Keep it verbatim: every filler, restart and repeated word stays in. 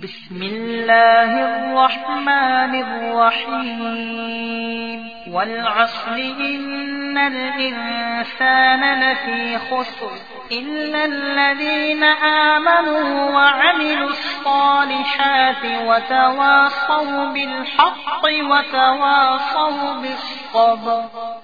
بسم الله الرحمن الرحيم والعصر إن الإنسان لفي خسر إلا الذين آمنوا وعملوا الصالحات وتواصوا بالحق وتواصوا بالصبر.